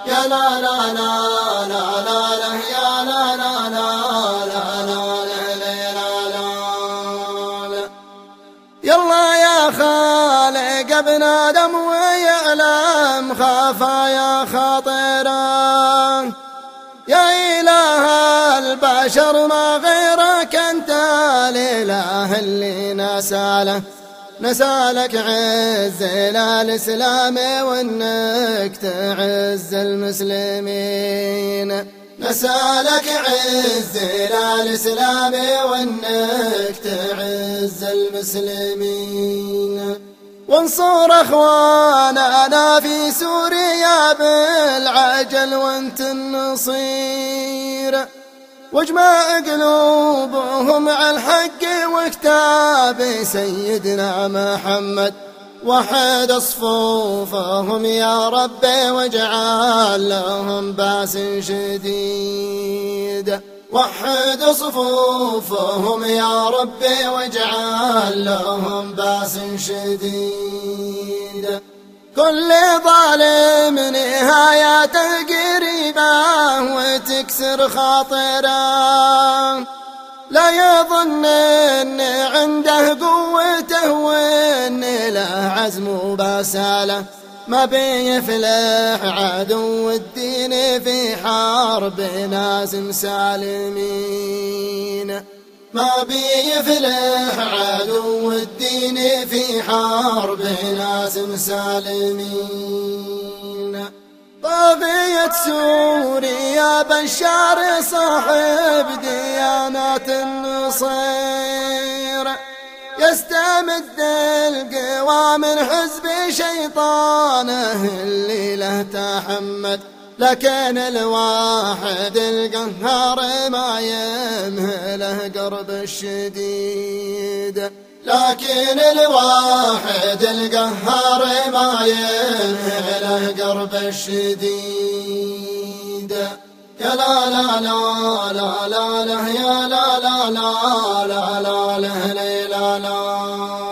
يا لا لا لا لا لا لا يا لا لا لا لا لا لا لا. يلا يا خالق ابن آدم ويعلم خفايا خاطره، يا إله البشر ما غيرك أنت الإله اللي نسالك عز الإسلام وإنك تعز المسلمين، نسالك عز الإسلام وإنك تعز المسلمين، وانصر اخواننا في سوريا بالعجل وانت النصير، واجمع قلوبهم على الحق وكتاب سيدنا محمد، وحد صفوفهم يا ربي واجعل لهم باس شديد، وحد صفوفهم يا ربي واجعل لهم باس شديد. كل ظالم نهايته قريبة وتكسر خاطره، لا يظن ان عنده قوته وان له عزم وبساله، ما بيفلح عدو الدين في حرب ناس سالمين، ما بيفلح عدو الدين في حرب ناس سالمين. طاغية سوريا بشار صاحب ديانات النصير، يستمد القوى من حزب شيطانه اللي له تحمد، لكن الواحد القهار ما يمهله قرب الشديد، لكن الواحد القهار ما يمهله قرب الشديد. يا لا لا لا لا لا لا يا لا لا لا لا لا لا لا لا.